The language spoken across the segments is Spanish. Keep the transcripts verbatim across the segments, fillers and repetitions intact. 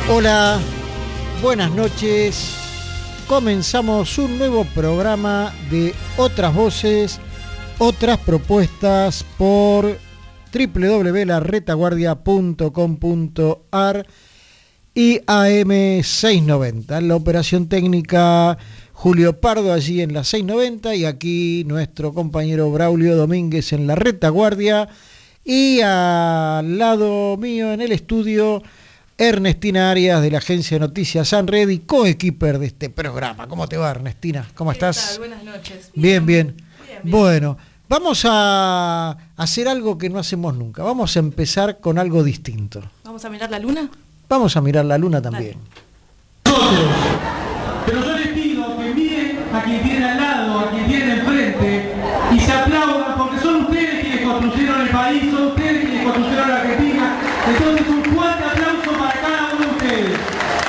Hola, buenas noches. Comenzamos un nuevo programa de Otras Voces, Otras Propuestas por doble u doble u doble u punto la retaguardia punto com punto a r y A M seiscientos noventa. La operación técnica Julio Pardo allí en la seiscientos noventa y aquí nuestro compañero Braulio Domínguez en la retaguardia y al lado mío en el estudio Ernestina Arias de la agencia de noticias Sunred y coequiper de este programa. ¿Cómo te va, Ernestina? ¿Cómo estás? ¿Qué tal? Buenas noches. Bien, bien. Bien, bien. Bueno, vamos a hacer algo que no hacemos nunca. Vamos a empezar con algo distinto. ¿Vamos a mirar la luna? Vamos a mirar la luna también. Nosotros, pero yo les pido que miren a quien tienen al lado, a quien tienen enfrente y se aplaudan porque son ustedes quienes construyeron el país, son ustedes quienes construyeron la Argentina. Entonces un fuerte aplauso para cada uno de ustedes.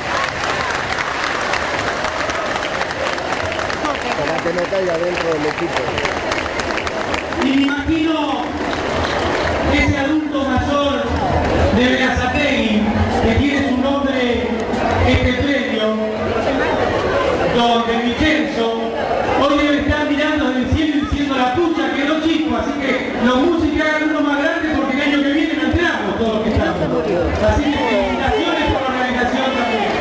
Para que no caiga dentro del equipo. Y me imagino ese adulto mayor de Berazategui que tiene su nombre este premio, don De Vincenzo, hoy debe estar mirando desde el cielo y diciendo la pucha que no chico, así que los músicos hagan uno más grande porque el año que viene no entramos todos los que estamos. Así que felicitaciones por la organización también.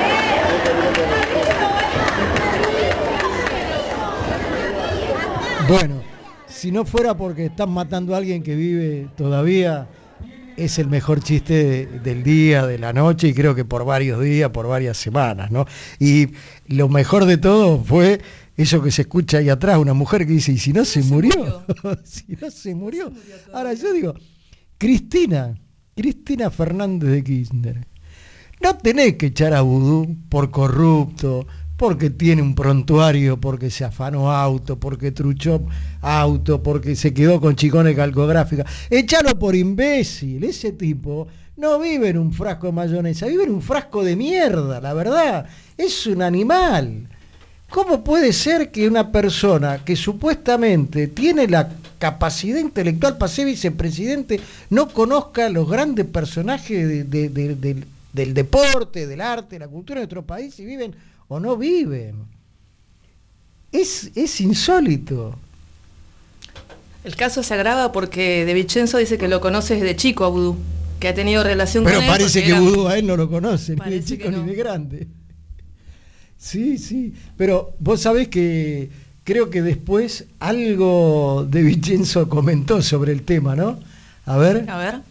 Bueno, si no fuera porque están matando a alguien que vive todavía, es el mejor chiste de, del día, de la noche, y creo que por varios días, por varias semanas, ¿no? Y lo mejor de todo fue eso que se escucha ahí atrás, una mujer que dice, ¿y si no se murió? Si no se murió. Ahora yo digo, Cristina, Cristina Fernández de Kirchner, no tenés que echar a Vudú por corrupto, porque tiene un prontuario, porque se afanó auto, porque truchó auto, porque se quedó con chicones calcográfica. Echalo por imbécil. Ese tipo no vive en un frasco de mayonesa, vive en un frasco de mierda, la verdad. Es un animal. ¿Cómo puede ser que una persona que supuestamente tiene la capacidad intelectual para ser vicepresidente no conozca los grandes personajes de, de, de, de, del deporte, del arte, de la cultura de nuestro país y viven o no viven? Es, es insólito. El caso se agrava porque De Vincenzo dice que lo conoce desde chico a Vudú, que ha tenido relación Pero con él. Pero parece que era... Vudú a él no lo conoce, ni de Parece chico que no. ni de grande. Sí, sí. Pero vos sabés que creo que después algo De Vincenzo comentó sobre el tema, ¿no? A ver. A ver.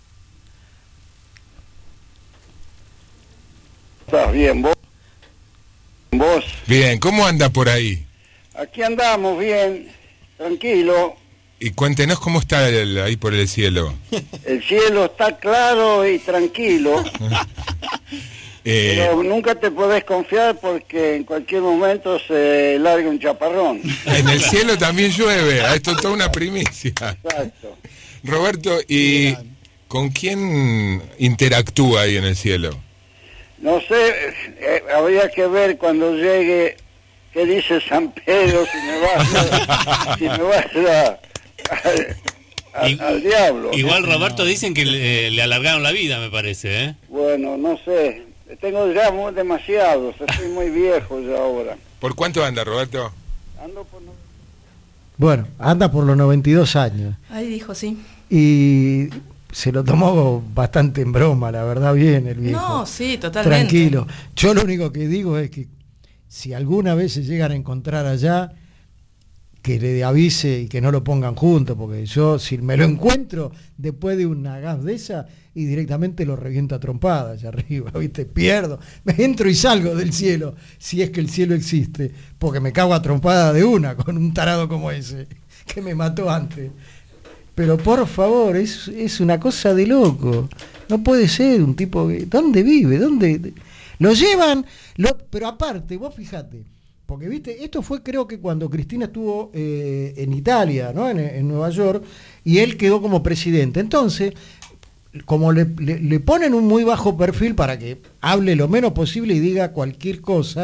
¿Estás bien vos? ¿Vos? Bien, ¿cómo anda por ahí? Aquí andamos bien, tranquilo. Y cuéntenos cómo está el- ahí por el cielo. El cielo está claro y tranquilo, Eh, pero nunca te podés confiar porque en cualquier momento se larga un chaparrón. en el cielo también llueve, esto es toda una primicia. Exacto. Roberto, ¿y con quién interactúa ahí en el cielo? No sé, eh, habría que ver cuando llegue qué dice San Pedro, si me vas a, si me vas a, a- a- I- al diablo. Igual Roberto dicen que le, le alargaron la vida, me parece, ¿eh? Bueno, no sé, tengo ya muy demasiados, estoy muy viejo ya ahora. ¿Por cuánto anda, Roberto? Ando por... no- Bueno, anda por los noventa y dos años. Ahí dijo, sí. Y se lo tomó bastante en broma, la verdad, bien el viejo. No, sí, totalmente. Tranquilo. Yo lo único que digo es que si alguna vez se llegan a encontrar allá, que le avise y que no lo pongan juntos, porque yo si me lo encuentro después de una gas de esa y directamente lo reviento a trompadas allá arriba, ¿viste? Pierdo, me entro y salgo del cielo, si es que el cielo existe, porque me cago a trompada de una con un tarado como ese, que me mató antes. Pero por favor, es, es una cosa de loco. No puede ser un tipo que... ¿Dónde vive? ¿Dónde...? Lo llevan... Lo, pero aparte, vos fijate, porque viste, esto fue creo que cuando Cristina estuvo eh, en Italia, ¿no? En, en Nueva York, y él quedó como presidente. Entonces, como le, le, le ponen un muy bajo perfil para que hable lo menos posible y diga cualquier cosa,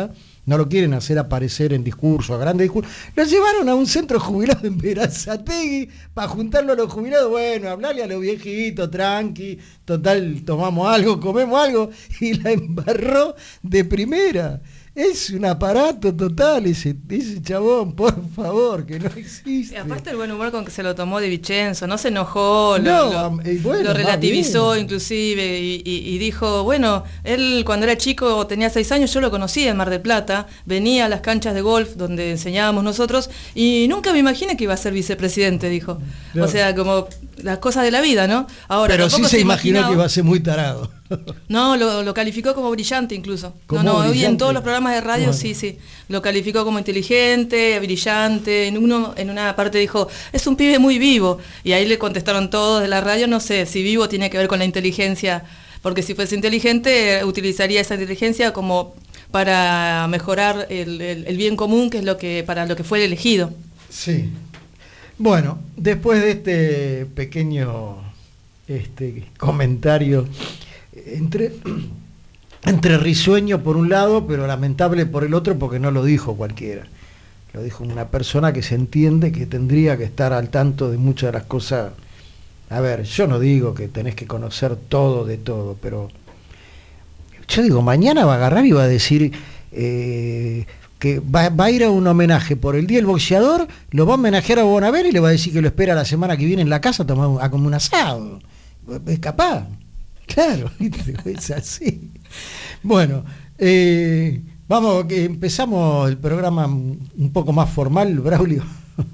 no lo quieren hacer aparecer en discursos, a grandes discursos. Lo llevaron a un centro jubilado en Berazategui para juntarlo a los jubilados, bueno, hablarle a los viejitos, tranqui, total, tomamos algo, comemos algo, y la embarró de primera. Es un aparato total ese, ese chabón, por favor, que no existe. Y aparte el buen humor con que se lo tomó De Vicenzo, no se enojó, no, lo, lo, eh, bueno, lo relativizó inclusive y, y, y dijo, bueno, él cuando era chico, tenía seis años, yo lo conocí en Mar del Plata, venía a las canchas de golf donde enseñábamos nosotros y nunca me imaginé que iba a ser vicepresidente, dijo. No. O sea, como las cosas de la vida, ¿no? Ahora, pero sí se, se imaginó imaginaba... que iba a ser muy tarado. No, lo, lo calificó como brillante incluso. No, no, brillante? Hoy en todos los programas de radio, bueno. sí, sí. Lo calificó como inteligente, brillante. En uno, en una parte dijo, es un pibe muy vivo. Y ahí le contestaron todos de la radio, no sé, si vivo tiene que ver con la inteligencia, porque si fuese inteligente, utilizaría esa inteligencia como para mejorar el, el, el bien común, que es lo que, para lo que fue elegido. Sí. Bueno, después de este pequeño este comentario entre, entre risueño por un lado, pero lamentable por el otro, porque no lo dijo cualquiera. Lo dijo una persona que se entiende que tendría que estar al tanto de muchas de las cosas. A ver, yo no digo que tenés que conocer todo de todo, pero yo digo, mañana va a agarrar y va a decir eh, que va, va a ir a un homenaje por el Día del Boxeador, lo va a homenajear a Bonaver y le va a decir que lo espera la semana que viene en la casa a tomar a comer un asado. Es capaz. Claro, es así. Bueno, eh, vamos, que empezamos el programa un poco más formal, Braulio.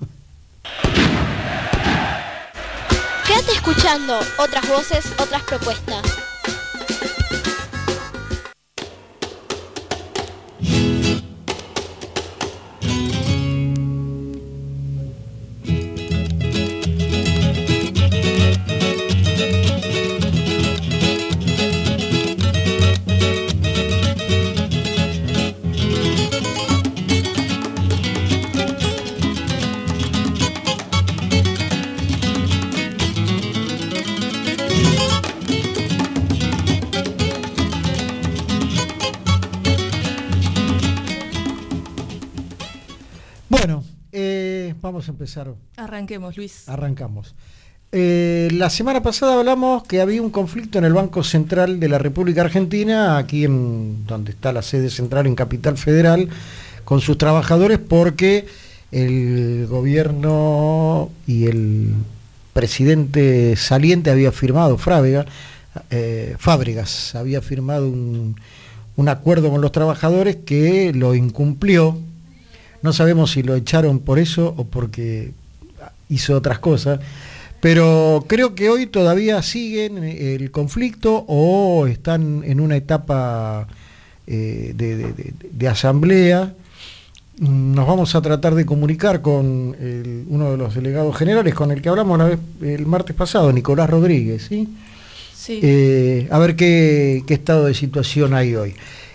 Quédate escuchando otras voces, otras propuestas. Vamos a empezar. Arranquemos, Luis. Arrancamos. Eh, la semana pasada hablamos que había un conflicto en el Banco Central de la República Argentina, aquí en donde está la sede central en Capital Federal, con sus trabajadores, porque el gobierno y el presidente saliente había firmado, Fábregas, eh, Fábregas había firmado un, un acuerdo con los trabajadores que lo incumplió. No sabemos si lo echaron por eso o porque hizo otras cosas, pero creo que hoy todavía siguen el conflicto o están en una etapa eh, de, de, de, de asamblea. Nos vamos a tratar de comunicar con el, uno de los delegados generales con el que hablamos la vez, el martes pasado, Nicolás Rodríguez, ¿sí? Sí. Eh, a ver qué, qué estado de situación hay hoy.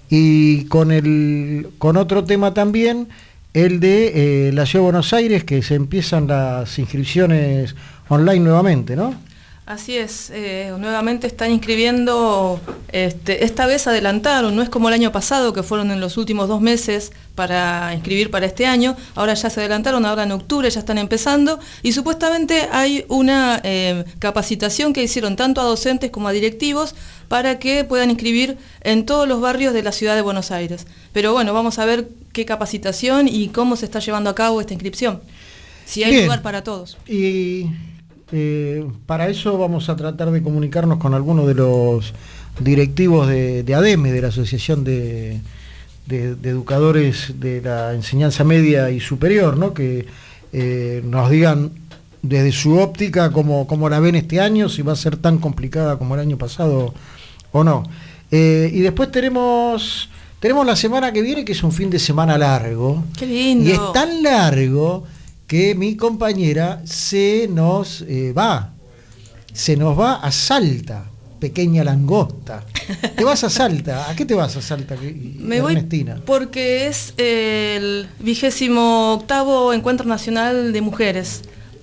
Y con, el, con otro tema también, el de eh, la Ciudad de Buenos Aires, que se empiezan las inscripciones online nuevamente, ¿no? Así es, eh, nuevamente están inscribiendo, este, esta vez adelantaron, no es como el año pasado, que fueron en los últimos dos meses para inscribir para este año, ahora ya se adelantaron, ahora en octubre ya están empezando, y supuestamente hay una eh, capacitación que hicieron tanto a docentes como a directivos para que puedan inscribir en todos los barrios de la ciudad de Buenos Aires. Pero bueno, vamos a ver qué capacitación y cómo se está llevando a cabo esta inscripción, si hay Bien. lugar para todos. Y eh, para eso vamos a tratar de comunicarnos con algunos de los directivos de, de ADEME, de la Asociación de, de, de Educadores de la Enseñanza Media y Superior, ¿no? Que eh, nos digan desde su óptica cómo, cómo la ven este año, si va a ser tan complicada como el año pasado o no. Eh, y después tenemos, tenemos la semana que viene, que es un fin de semana largo. ¡Qué lindo! Y es tan largo que mi compañera se nos eh, va, se nos va a Salta, pequeña langosta. Te vas a Salta. ¿A qué te vas a Salta, Me Ernestina? voy porque es el vigésimo octavo Encuentro Nacional de Mujeres,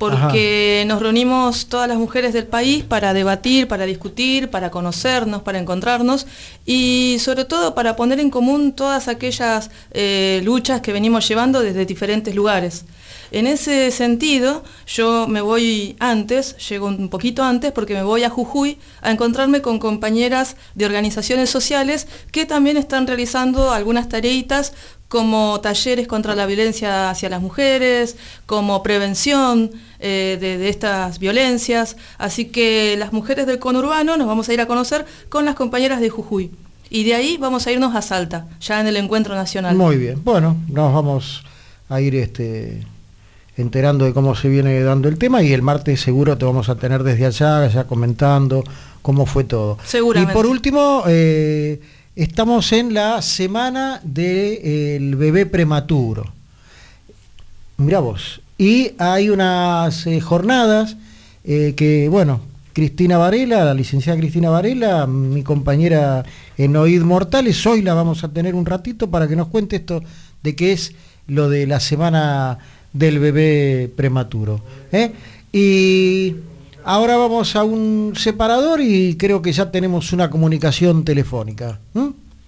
porque Ajá. nos reunimos todas las mujeres del país para debatir, para discutir, para conocernos, para encontrarnos y sobre todo para poner en común todas aquellas eh, luchas que venimos llevando desde diferentes lugares. En ese sentido, yo me voy antes, llego un poquito antes, porque me voy a Jujuy a encontrarme con compañeras de organizaciones sociales que también están realizando algunas tareitas como talleres contra la violencia hacia las mujeres, como prevención eh, de, de estas violencias. Así que las mujeres del conurbano nos vamos a ir a conocer con las compañeras de Jujuy. Y de ahí vamos a irnos a Salta, ya en el encuentro nacional. Muy bien, bueno, nos vamos a ir este, enterando de cómo se viene dando el tema y el martes seguro te vamos a tener desde allá, ya comentando cómo fue todo. Seguramente. Y por último, eh, estamos en la semana del bebé prematuro. Mirá vos. Y hay unas eh, jornadas eh, que, bueno, Cristina Varela, la licenciada Cristina Varela, mi compañera en O I D Mortales, hoy la vamos a tener un ratito para que nos cuente esto de qué es lo de la semana del bebé prematuro. ¿eh? Y ahora vamos a un separador y creo que ya tenemos una comunicación telefónica. ¿Mm?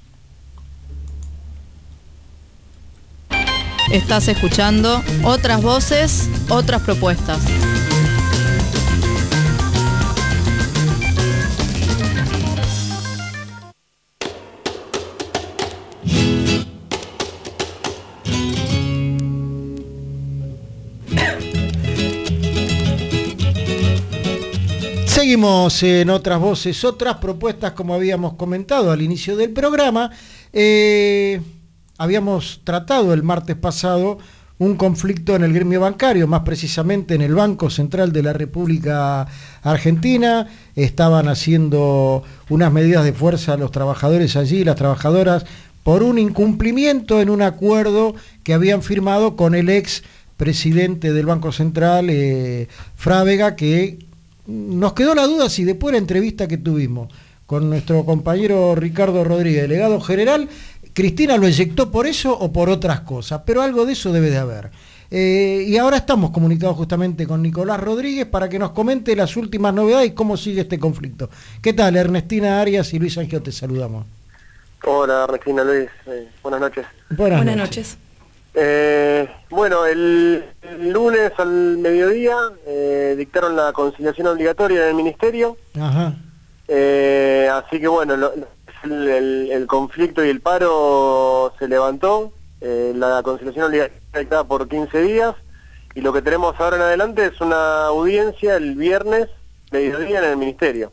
Estás escuchando Otras Voces, Otras Propuestas. Seguimos en Otras Voces, Otras Propuestas, como habíamos comentado al inicio del programa. Eh, habíamos tratado el martes pasado un conflicto en el gremio bancario, más precisamente en el Banco Central de la República Argentina. Estaban haciendo unas medidas de fuerza a los trabajadores allí, las trabajadoras, por un incumplimiento en un acuerdo que habían firmado con el ex presidente del Banco Central, eh, Frávega, que nos quedó la duda si después de la entrevista que tuvimos con nuestro compañero Ricardo Rodríguez, delegado general, Cristina lo eyectó por eso o por otras cosas, pero algo de eso debe de haber. Eh, y ahora estamos comunicados justamente con Nicolás Rodríguez para que nos comente las últimas novedades y cómo sigue este conflicto. ¿Qué tal? Ernestina Arias y Luis Angio, te saludamos. Hola Ernestina, Luis, eh, buenas noches. Buenas, buenas noches. noches. Eh, bueno, el, el lunes al mediodía eh, dictaron la conciliación obligatoria en el Ministerio. Ajá. Eh, así que bueno, lo, el, el, el conflicto y el paro se levantó. Eh, la conciliación obligatoria dictada por quince días y lo que tenemos ahora en adelante es una audiencia el viernes mediodía en el Ministerio.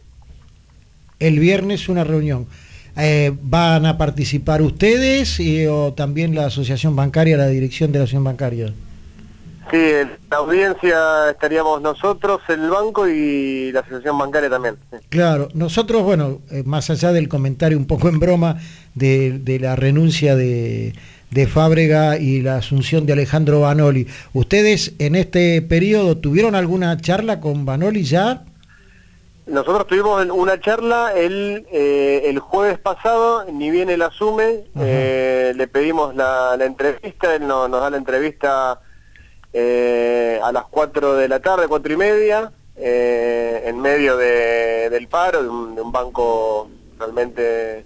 El viernes una reunión. Eh, ¿Van a participar ustedes y, o también la asociación bancaria, la dirección de la asociación bancaria? Sí, en la audiencia estaríamos nosotros, el banco y la asociación bancaria también. Claro, nosotros, bueno, eh, más allá del comentario un poco en broma de, de la renuncia de, de Fábrega y la asunción de Alejandro Vanoli, ¿ustedes en este periodo tuvieron alguna charla con Vanoli ya? Nosotros tuvimos una charla el, eh, el jueves pasado, ni bien él asume, eh, le pedimos la, la entrevista, él no, nos da la entrevista eh, a las cuatro de la tarde, cuatro y media, eh, en medio de, del paro, de un, de un banco realmente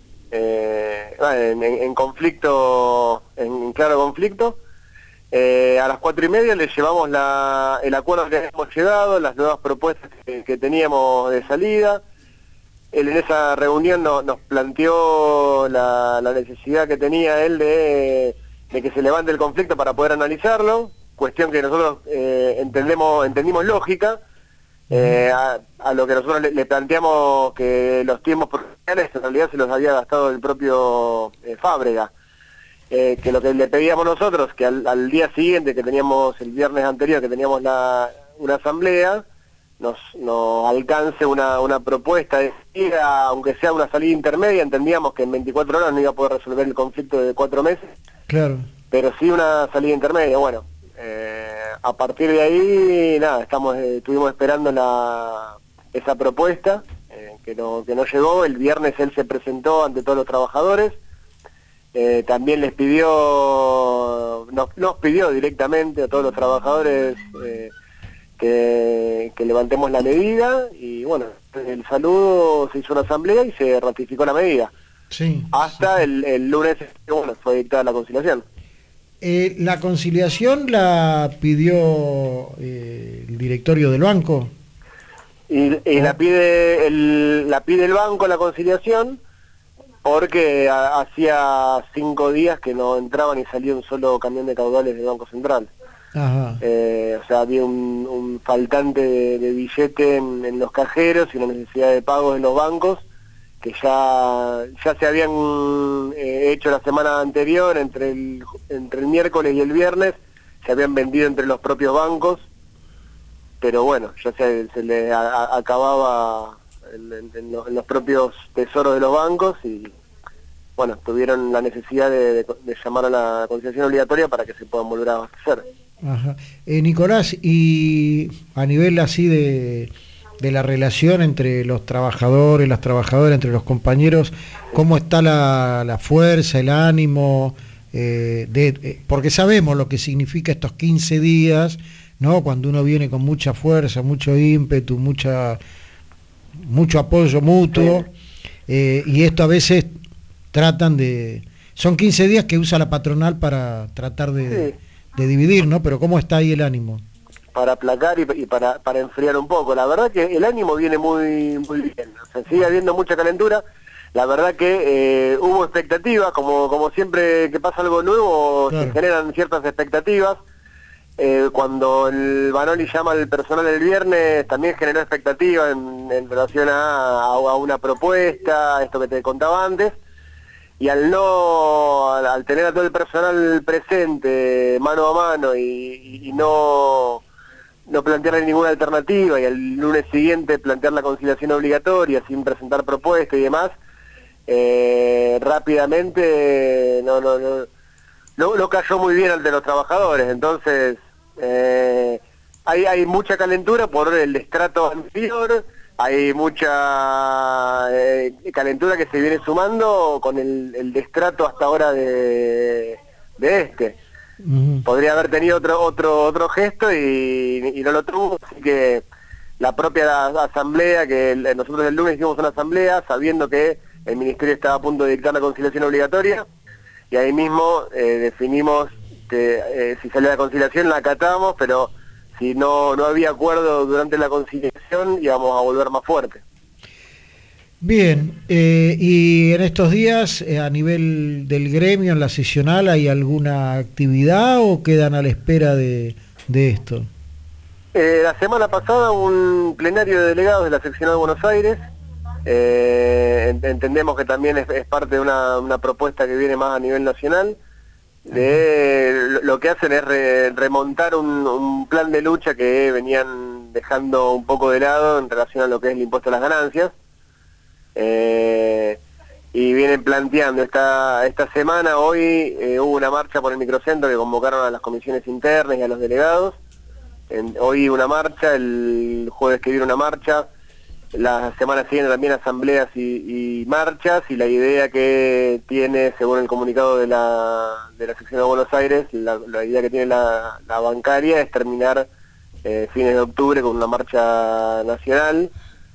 eh, en, en, en conflicto, en claro conflicto. Eh, a las cuatro y media le llevamos la, el acuerdo que hemos llegado, las nuevas propuestas que, que teníamos de salida. Él en esa reunión no, nos planteó la, la necesidad que tenía él de, de que se levante el conflicto para poder analizarlo, cuestión que nosotros eh, entendemos, entendimos lógica, eh, a, a lo que nosotros le, le planteamos que los tiempos profesionales en realidad se los había gastado el propio eh, Fábrega. Eh, que lo que le pedíamos nosotros, que al, al día siguiente, que teníamos el viernes anterior, que teníamos la, una asamblea, nos, nos alcance una, una propuesta de salida, aunque sea una salida intermedia. Entendíamos que en veinticuatro horas no iba a poder resolver el conflicto de cuatro meses, claro, pero sí una salida intermedia. Bueno, eh, a partir de ahí, nada, estamos eh, estuvimos esperando la, esa propuesta, eh, que, no, que no llegó. El viernes él se presentó ante todos los trabajadores. Eh, también les pidió, nos, nos pidió directamente a todos los trabajadores eh, que, que levantemos la medida y bueno, el saludo se hizo una asamblea y se ratificó la medida. Sí. Hasta sí. El, el lunes, bueno, fue dictada la conciliación. Eh, ¿La conciliación la pidió eh, el directorio del banco? Y, y la pide el, la pide el banco la conciliación porque a, hacía cinco días que no entraba ni salía un solo camión de caudales del Banco Central. Ajá. Eh, o sea, había un, un faltante de, de billete en, en los cajeros y una necesidad de pagos en los bancos que ya ya se habían eh, hecho la semana anterior, entre el, entre el miércoles y el viernes, se habían vendido entre los propios bancos, pero bueno, ya se, se le a, a, acababa en, en, en, los, en los propios tesoros de los bancos y bueno, tuvieron la necesidad de, de, de llamar a la conciliación obligatoria para que se puedan volver a abastecer. Ajá. Eh, Nicolás, y a nivel así de, de la relación entre los trabajadores, las trabajadoras, entre los compañeros, ¿cómo está la, la fuerza, el ánimo? Eh, de, eh, porque sabemos lo que significa estos quince días, ¿no? Cuando uno viene con mucha fuerza, mucho ímpetu, mucha mucho apoyo mutuo, eh, y esto a veces tratan de... Son quince días que usa la patronal para tratar de... Sí. de dividir, ¿no? Pero ¿cómo está ahí el ánimo? Para aplacar y, y para, para enfriar un poco. La verdad que el ánimo viene muy muy bien. O sea, sigue habiendo mucha calentura. La verdad que eh, hubo expectativas, como como siempre que pasa algo nuevo, claro, se generan ciertas expectativas. Eh, cuando el Banoli llama al personal el viernes, también generó expectativas en, en relación a, a una propuesta, esto que te contaba antes. Y al no, al, al tener a todo el personal presente, mano a mano, y, y no, no plantearle ninguna alternativa, y al lunes siguiente plantear la conciliación obligatoria sin presentar propuesta y demás, eh, rápidamente no, no, no, no, no cayó muy bien ante los trabajadores. Entonces, eh, hay, hay mucha calentura por el destrato anterior. Hay mucha eh, calentura que se viene sumando con el, el destrato hasta ahora de, de este. Uh-huh. Podría haber tenido otro otro otro gesto y, y no lo tuvo, así que la propia asamblea, que el, nosotros el lunes hicimos una asamblea sabiendo que el Ministerio estaba a punto de dictar la conciliación obligatoria, y ahí mismo eh, definimos que eh, si salía la conciliación la acatamos, pero si no, no había acuerdo durante la conciliación íbamos a volver más fuerte. Bien, eh, y en estos días, eh, a nivel del gremio, en la sesional, ¿hay alguna actividad o quedan a la espera de, de esto? Eh, la semana pasada un plenario de delegados de la seccional de Buenos Aires. Eh, entendemos que también es, es parte de una, una propuesta que viene más a nivel nacional. De, lo que hacen es re, remontar un, un plan de lucha que venían dejando un poco de lado en relación a lo que es el impuesto a las ganancias, eh, y vienen planteando esta esta semana, hoy eh, hubo una marcha por el microcentro que convocaron a las comisiones internas y a los delegados. En, hoy una marcha, el jueves que viene una marcha, la semana siguiente también asambleas y, y marchas, y la idea que tiene, según el comunicado de la, de la sección de Buenos Aires, la, la idea que tiene la, la bancaria es terminar eh, fines de octubre con una marcha nacional,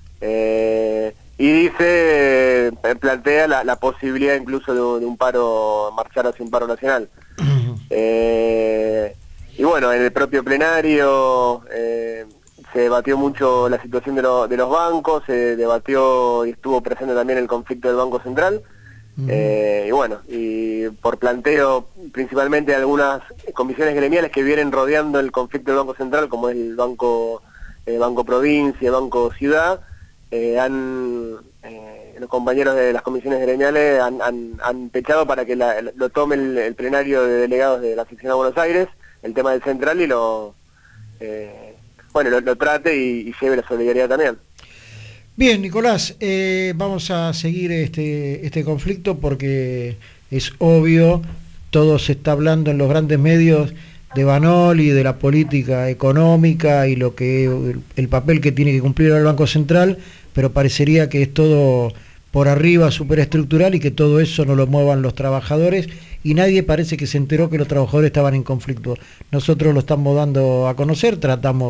eh, y dice, eh, plantea la, la posibilidad incluso de, de un paro, marchar hacia un paro nacional. eh, y bueno, en el propio plenario eh, se debatió mucho la situación de, lo, de los bancos, se debatió y estuvo presente también el conflicto del Banco Central, uh-huh. eh, y bueno, y por planteo principalmente de algunas comisiones gremiales que vienen rodeando el conflicto del Banco Central, como es el Banco, eh, Banco Provincia, Banco Ciudad, eh, han, eh, los compañeros de las comisiones gremiales han, han, han pechado para que la, lo tome el, el plenario de delegados de la sección de Buenos Aires, el tema del Central, y lo... Eh, bueno, lo, lo trate y, y lleve la solidaridad también. Bien, Nicolás, eh, vamos a seguir este, este conflicto porque es obvio, todo se está hablando en los grandes medios de Banoli, de la política económica y lo que el, el papel que tiene que cumplir el Banco Central, pero parecería que es todo por arriba, superestructural, y que todo eso no lo muevan los trabajadores, y nadie parece que se enteró que los trabajadores estaban en conflicto. Nosotros lo estamos dando a conocer, tratamos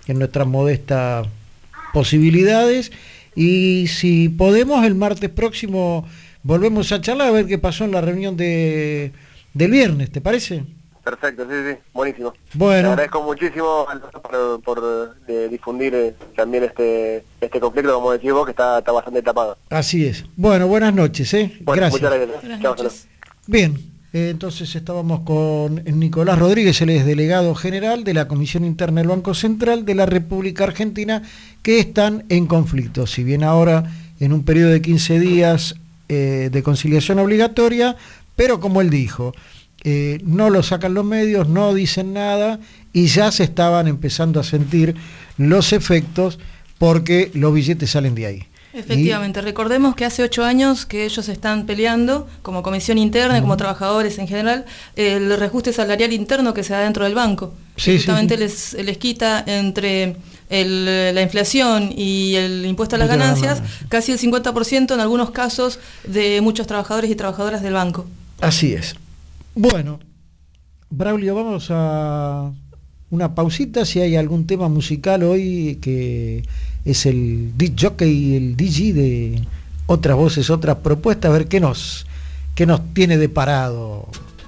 en nuestras modestas posibilidades. Y si podemos, el martes próximo volvemos a charlar a ver qué pasó en la reunión de del viernes, ¿te parece? Perfecto, sí, sí, buenísimo. Bueno. Te agradezco muchísimo por, por eh, difundir eh, también este este conflicto, como decís vos, que está, está bastante tapado. Así es. Bueno, buenas noches, ¿eh? Bueno, gracias. Muchas gracias. Buenas Chao, noches. Bien, eh, entonces estábamos con Nicolás Rodríguez, él es delegado general de la Comisión Interna del Banco Central de la República Argentina, que están en conflicto. Si bien ahora en un periodo de quince días eh, de conciliación obligatoria, pero como él dijo, eh, no lo sacan los medios, no dicen nada y ya se estaban empezando a sentir los efectos porque los billetes salen de ahí. Efectivamente, y... recordemos que hace ocho años que ellos están peleando como comisión interna, uh-huh. como trabajadores en general, el reajuste salarial interno que se da dentro del banco. Sí, justamente sí, sí. Les, les quita entre el, la inflación y el impuesto a las ganancias casi el cincuenta por ciento en algunos casos de muchos trabajadores y trabajadoras del banco. Así es. Bueno, Braulio, vamos a una pausita, si hay algún tema musical hoy que es el disc jockey, el D J de Otras Voces, Otras Propuestas, a ver qué nos, qué nos tiene de parado.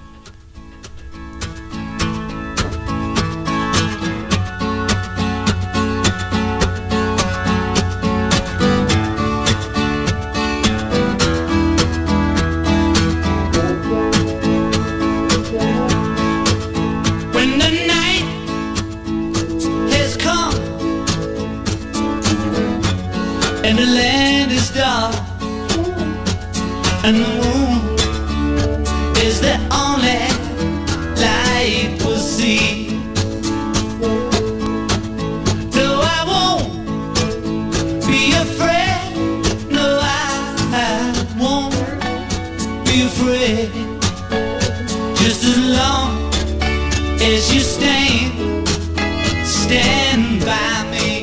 And the land is dark, and the moon is the only light we'll see. No, I won't be afraid. No, I, I won't be afraid. Just as long as you stand, stand by me.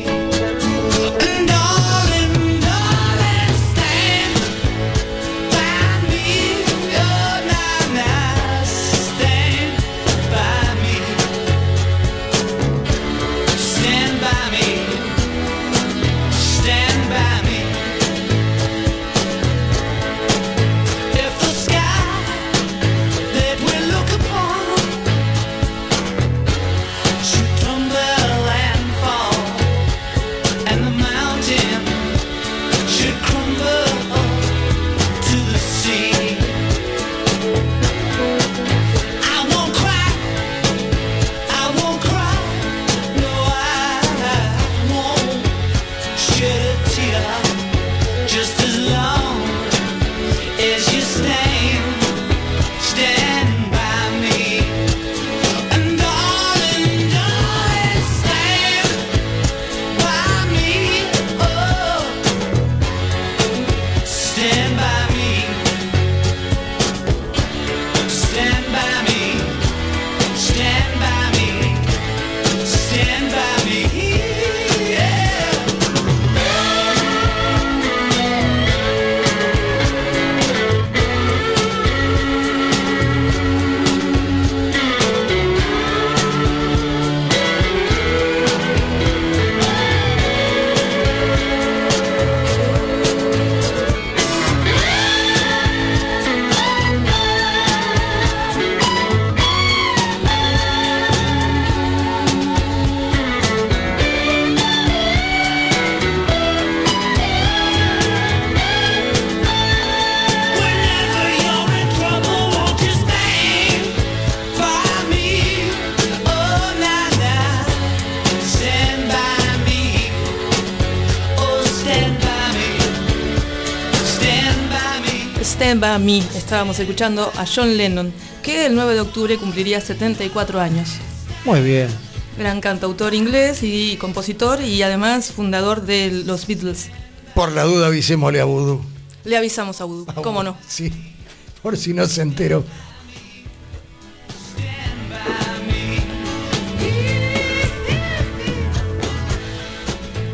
Stand By Me, estábamos escuchando a John Lennon, que el nueve de octubre cumpliría setenta y cuatro años. Muy bien. Gran cantautor inglés y compositor y además fundador de los Beatles. Por la duda avisémosle a Vudú. Le avisamos a Vudú, ¿cómo no? Sí, por si no se enteró.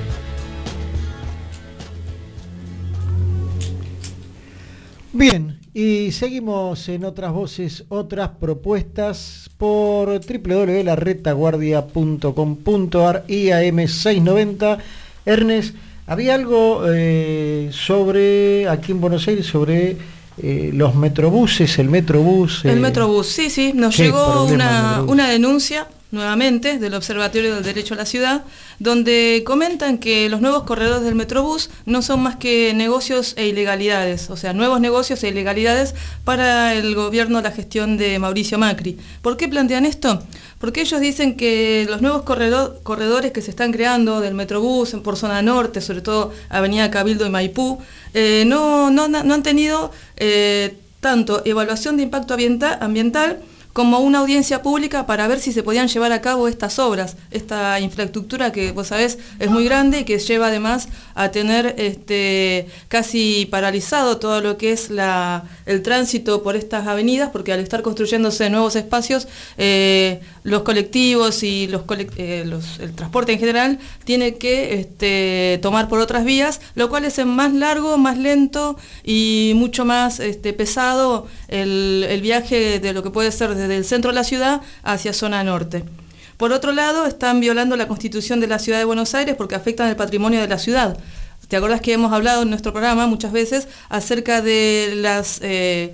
Bien, Y seguimos en Otras Voces, Otras Propuestas por doble u doble u doble u punto la retaguardia punto com punto a r y A M seiscientos noventa. Ernest, había algo eh, sobre, aquí en Buenos Aires, sobre eh, los metrobuses, el metrobús. Eh, el metrobús, sí, sí, nos llegó una, una denuncia nuevamente del Observatorio del Derecho a la Ciudad, donde comentan que los nuevos corredores del Metrobús no son más que negocios e ilegalidades, o sea, nuevos negocios e ilegalidades para el gobierno, la gestión de Mauricio Macri. ¿Por qué plantean esto? Porque ellos dicen que los nuevos corredor, corredores que se están creando del Metrobús por zona norte, sobre todo Avenida Cabildo y Maipú, eh, no, no, no han tenido eh, tanto evaluación de impacto ambiental, ambiental como una audiencia pública para ver si se podían llevar a cabo estas obras, esta infraestructura que vos sabés es muy grande y que lleva además a tener este, casi paralizado todo lo que es la, el tránsito por estas avenidas, porque al estar construyéndose nuevos espacios, eh, los colectivos y los, eh, los, el transporte en general tiene que este, tomar por otras vías, lo cual es más largo, más lento y mucho más este, pesado el, el viaje de lo que puede ser desde del centro de la ciudad hacia zona norte. Por otro lado, están violando la Constitución de la Ciudad de Buenos Aires porque afectan el patrimonio de la ciudad. ¿Te acordás que hemos hablado en nuestro programa muchas veces acerca de las, eh,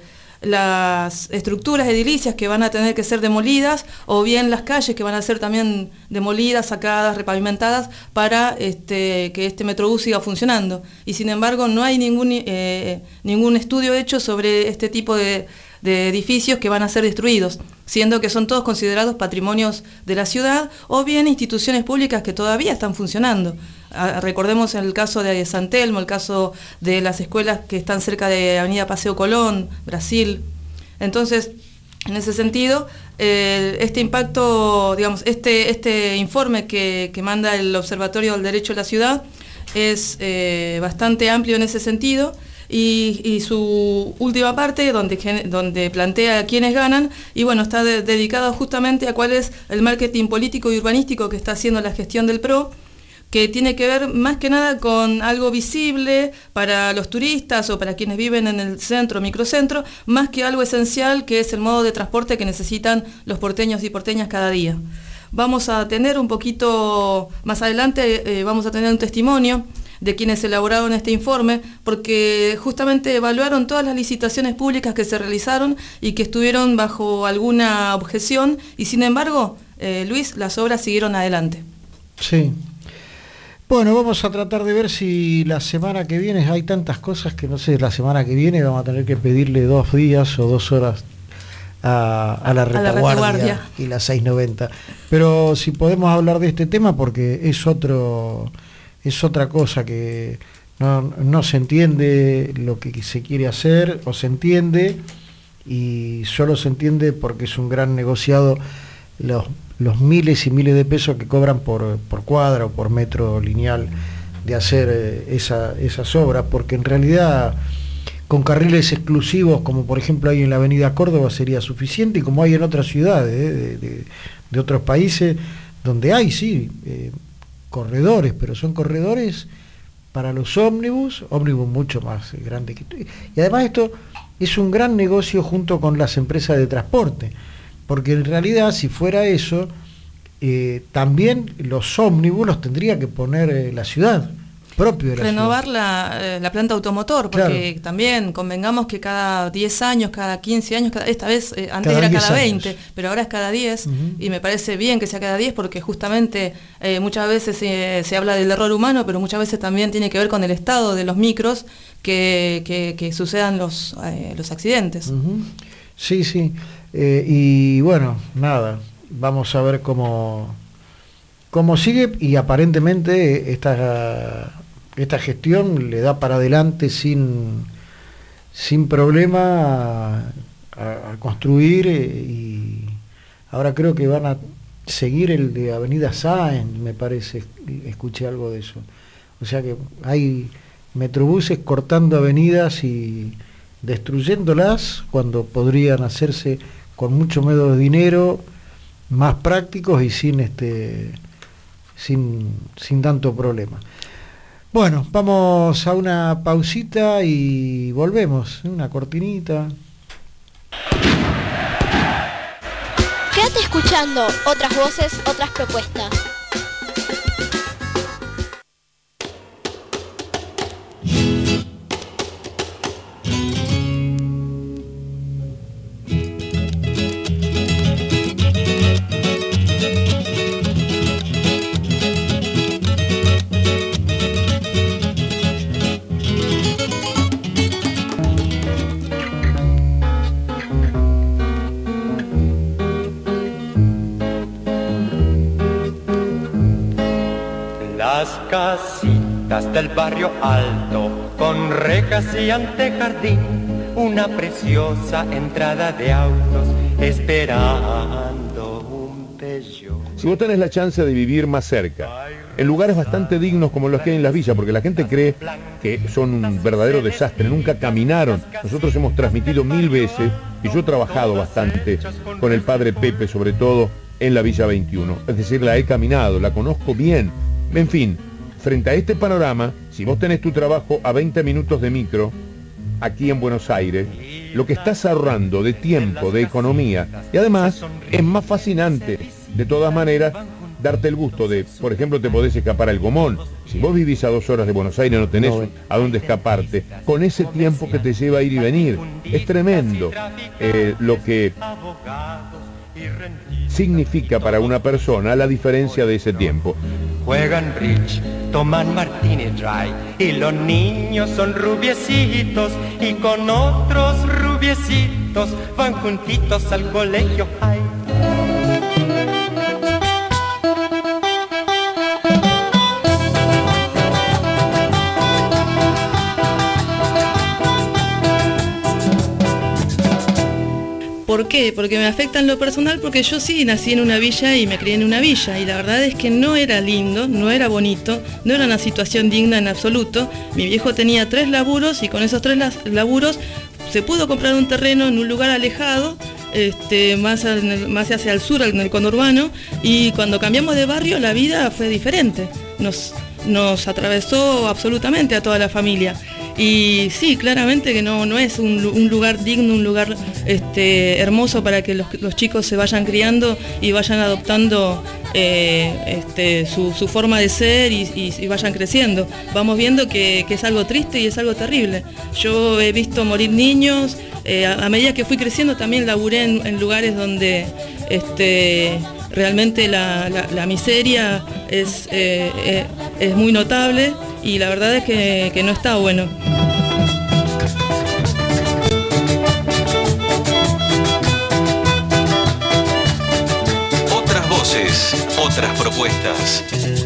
las estructuras edilicias que van a tener que ser demolidas, o bien las calles que van a ser también demolidas, sacadas, repavimentadas para este, que este Metrobús siga funcionando? Y sin embargo no hay ningún, eh, ningún estudio hecho sobre este tipo de de edificios que van a ser destruidos, siendo que son todos considerados patrimonios de la ciudad, o bien instituciones públicas que todavía están funcionando. A, recordemos el caso de San Telmo, el caso de las escuelas que están cerca de Avenida Paseo Colón, Brasil. Entonces, en ese sentido, eh, este impacto, digamos, este, este informe que, que manda el Observatorio del Derecho a la Ciudad es eh, bastante amplio en ese sentido. Y, y su última parte, donde, donde plantea quiénes ganan, y bueno, está de, dedicado justamente a cuál es el marketing político y urbanístico que está haciendo la gestión del P R O, que tiene que ver más que nada con algo visible para los turistas o para quienes viven en el centro, microcentro, más que algo esencial que es el modo de transporte que necesitan los porteños y porteñas cada día. Vamos a tener un poquito más adelante, eh, vamos a tener un testimonio de quienes elaboraron este informe, porque justamente evaluaron todas las licitaciones públicas que se realizaron y que estuvieron bajo alguna objeción, y sin embargo, eh, Luis, las obras siguieron adelante. Sí. Bueno, vamos a tratar de ver si la semana que viene, hay tantas cosas que no sé, la semana que viene vamos a tener que pedirle dos días o dos horas a, a la retaguardia, a la retaguardia y la seiscientos noventa. Pero si podemos hablar de este tema, porque es otro... es otra cosa que no, no se entiende lo que se quiere hacer, o se entiende, y solo se entiende porque es un gran negociado los, los miles y miles de pesos que cobran por, por cuadra o por metro lineal de hacer eh, esa, esas obras, porque en realidad con carriles exclusivos, como por ejemplo hay en la avenida Córdoba, sería suficiente, y como hay en otras ciudades eh, de, de, de otros países, donde hay, sí, eh, corredores, pero son corredores para los ómnibus, ómnibus mucho más grandes que... Y además esto es un gran negocio junto con las empresas de transporte, porque en realidad si fuera eso, eh, también los ómnibus los tendría que poner eh, la ciudad, propio de la Renovar ciudad. La, la planta automotor, porque claro, también convengamos que cada diez años, cada quince años, cada, esta vez, eh, antes cada era cada veinte, años. Pero ahora es cada diez, uh-huh. Y me parece bien que sea cada diez, porque justamente eh, muchas veces eh, se habla del error humano, pero muchas veces también tiene que ver con el estado de los micros que, que, que sucedan los, eh, los accidentes. Uh-huh. Sí, sí, eh, y bueno, nada, vamos a ver cómo, cómo sigue, y aparentemente esta... esta gestión le da para adelante sin, sin problema a, a, a construir, y ahora creo que van a seguir el de Avenida Sáenz, me parece, escuché algo de eso. O sea que hay metrobuses cortando avenidas y destruyéndolas cuando podrían hacerse con mucho menos dinero, más prácticos y sin este sin, sin tanto problema. Bueno, vamos a una pausita y volvemos, una cortinita. Quédate escuchando otras voces, otras propuestas. Las casitas del barrio alto, con rejas y antejardín, una preciosa entrada de autos, esperando un Peugeot. Si vos tenés la chance de vivir más cerca, en lugares bastante dignos como los que hay en las villas, porque la gente cree que son un verdadero desastre, nunca caminaron. Nosotros hemos transmitido mil veces, y yo he trabajado bastante con el padre Pepe, sobre todo en la Villa veintiuno. Es decir, la he caminado, la conozco bien. En fin, frente a este panorama, si vos tenés tu trabajo a veinte minutos de micro, aquí en Buenos Aires, lo que estás ahorrando de tiempo, de economía, y además es más fascinante, de todas maneras, darte el gusto de, por ejemplo, te podés escapar al Gomón. Si vos vivís a dos horas de Buenos Aires, no tenés no, a dónde escaparte, con ese tiempo que te lleva a ir y venir. Es tremendo eh, lo que significa para una persona la diferencia de ese tiempo. Juegan bridge, toman martini dry, y los niños son rubiecitos, y con otros rubiecitos van juntitos al colegio high. ¿Por qué? Porque me afecta en lo personal, porque yo sí nací en una villa y me crié en una villa, y la verdad es que no era lindo, no era bonito, no era una situación digna en absoluto. Mi viejo tenía tres laburos y con esos tres laburos se pudo comprar un terreno en un lugar alejado, este, más, al, más hacia el sur, en el conurbano, y cuando cambiamos de barrio la vida fue diferente, nos, nos atravesó absolutamente a toda la familia. Y sí, claramente que no, no es un, un lugar digno, un lugar este, hermoso para que los, los chicos se vayan criando y vayan adoptando eh, este, su, su forma de ser y, y, y vayan creciendo. Vamos viendo que, que es algo triste y es algo terrible. Yo he visto morir niños, eh, a, a medida que fui creciendo también laburé en, en lugares donde este, realmente la, la, la miseria es, eh, eh, es muy notable. Y la verdad es que, que no está bueno. Otras voces, otras propuestas.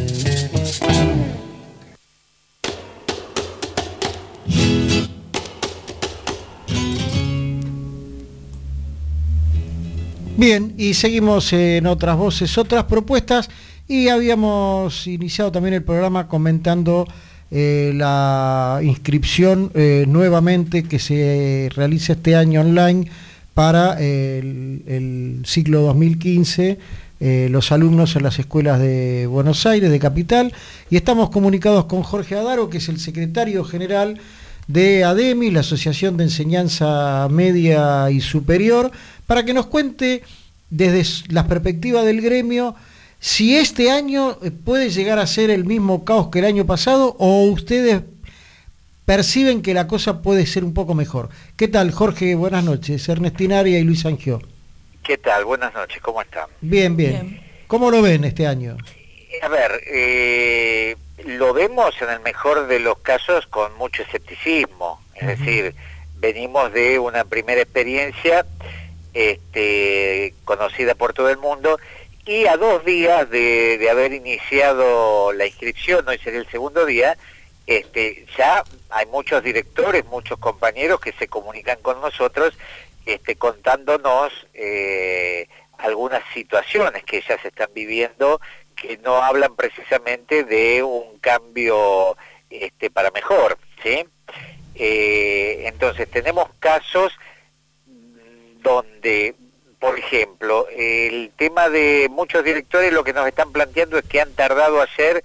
Bien, y seguimos en otras voces, otras propuestas, y habíamos iniciado también el programa comentando Eh, la inscripción eh, nuevamente que se realiza este año online para eh, el, el ciclo dos mil quince, eh, los alumnos en las escuelas de Buenos Aires, de Capital, y estamos comunicados con Jorge Adaro, que es el secretario general de ADEMI, la Asociación de Enseñanza Media y Superior, para que nos cuente desde la perspectiva del gremio si este año puede llegar a ser el mismo caos que el año pasado, o ustedes perciben que la cosa puede ser un poco mejor. ¿Qué tal, Jorge? Buenas noches. Ernestina Aria y Luis Angió. ¿Qué tal? Buenas noches, ¿cómo están? Bien, bien. bien. ¿Cómo lo ven este año? A ver, eh, lo vemos en el mejor de los casos con mucho escepticismo. Es uh-huh. decir, venimos de una primera experiencia este, conocida por todo el mundo, y a dos días de, de haber iniciado la inscripción, hoy sería el segundo día, este, ya hay muchos directores, muchos compañeros que se comunican con nosotros este, contándonos eh, algunas situaciones que ya se están viviendo, que no hablan precisamente de un cambio este, para mejor, ¿sí? Eh, entonces tenemos casos donde, por ejemplo, el tema de muchos directores lo que nos están planteando es que han tardado ayer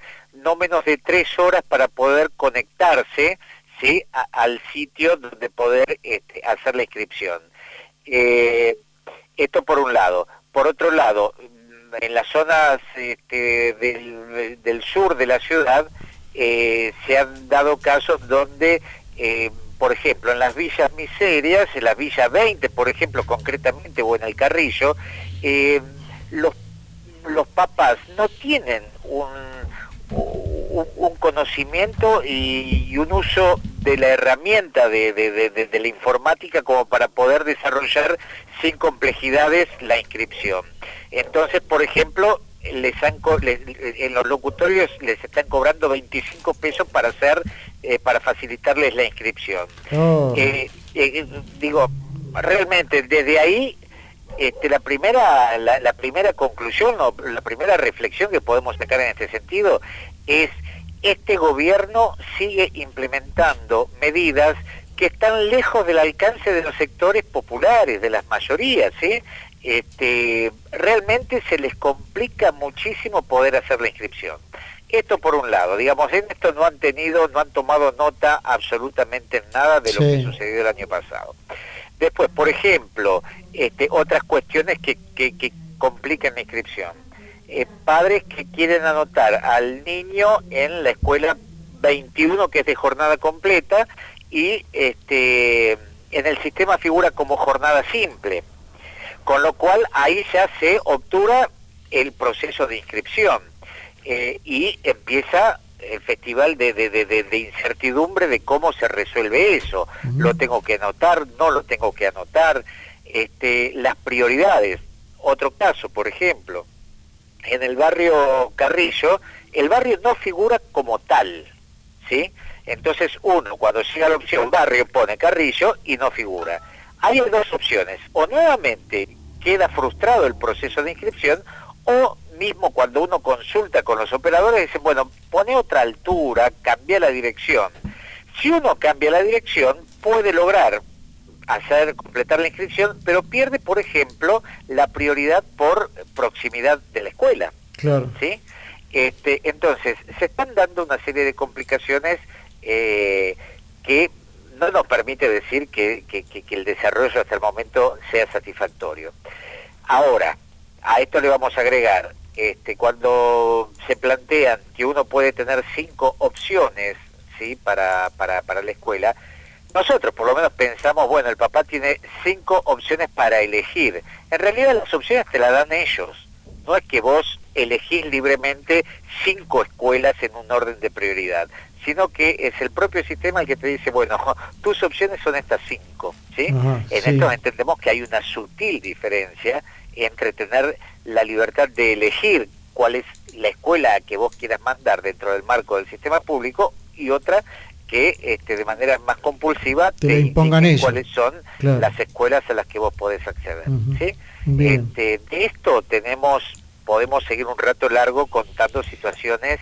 no menos de tres horas para poder conectarse, ¿sí?, a, al sitio donde poder este, hacer la inscripción. Eh, esto por un lado. Por otro lado, en las zonas este, del, del sur de la ciudad eh, se han dado casos donde, eh, por ejemplo, en las villas miserias, en la Villa veinte, por ejemplo, concretamente, o en el Carrillo, eh, los, los papás no tienen un, un, un conocimiento y, y un uso de la herramienta de, de, de, de, de la informática como para poder desarrollar sin complejidades la inscripción. Entonces, por ejemplo, les han co les, en los locutorios les están cobrando veinticinco pesos para hacer, eh, para facilitarles la inscripción. Oh. Eh, eh, digo, realmente desde ahí, este, la primera, la, la primera conclusión o la primera reflexión que podemos sacar en este sentido es: este gobierno sigue implementando medidas que están lejos del alcance de los sectores populares, de las mayorías, ¿sí? Este, realmente se les complica muchísimo poder hacer la inscripción. Esto por un lado, digamos, en esto no han tenido, no han tomado nota absolutamente nada de lo sí. que sucedió el año pasado. Después, por ejemplo, este, otras cuestiones que, que, que complican la inscripción. Eh, padres que quieren anotar al niño en la escuela veintiuno, que es de jornada completa, y este, en el sistema figura como jornada simple. Con lo cual ahí ya se obtura el proceso de inscripción eh, y empieza el festival de, de, de, de incertidumbre de cómo se resuelve eso. Uh-huh. Lo tengo que anotar, no lo tengo que anotar, este, las prioridades. Otro caso, por ejemplo, en el barrio Carrillo, el barrio no figura como tal, ¿sí? Entonces uno, cuando llega a la opción barrio, pone Carrillo y no figura. Hay dos opciones: o nuevamente queda frustrado el proceso de inscripción, o mismo cuando uno consulta con los operadores dicen, bueno, pone otra altura, cambia la dirección. Si uno cambia la dirección, puede lograr hacer completar la inscripción, pero pierde, por ejemplo, la prioridad por proximidad de la escuela. Claro. ¿Sí? Este, entonces, se están dando una serie de complicaciones eh, que no nos permite decir que, que, que, que el desarrollo hasta el momento sea satisfactorio. Ahora, a esto le vamos a agregar, este, cuando se plantean que uno puede tener cinco opciones, ¿sí?, para, para, para la escuela, nosotros por lo menos pensamos, bueno, el papá tiene cinco opciones para elegir. En realidad las opciones te las dan ellos. No es que vos elegís libremente cinco escuelas en un orden de prioridad, sino que es el propio sistema el que te dice, bueno, tus opciones son estas cinco, ¿sí? Ajá, en sí. Esto entendemos que hay una sutil diferencia entre tener la libertad de elegir cuál es la escuela que vos quieras mandar dentro del marco del sistema público y otra que este, de manera más compulsiva te, te impongan ellos. Cuáles son claro. las escuelas a las que vos podés acceder, uh-huh. ¿sí? Este, de esto tenemos, podemos seguir un rato largo contando situaciones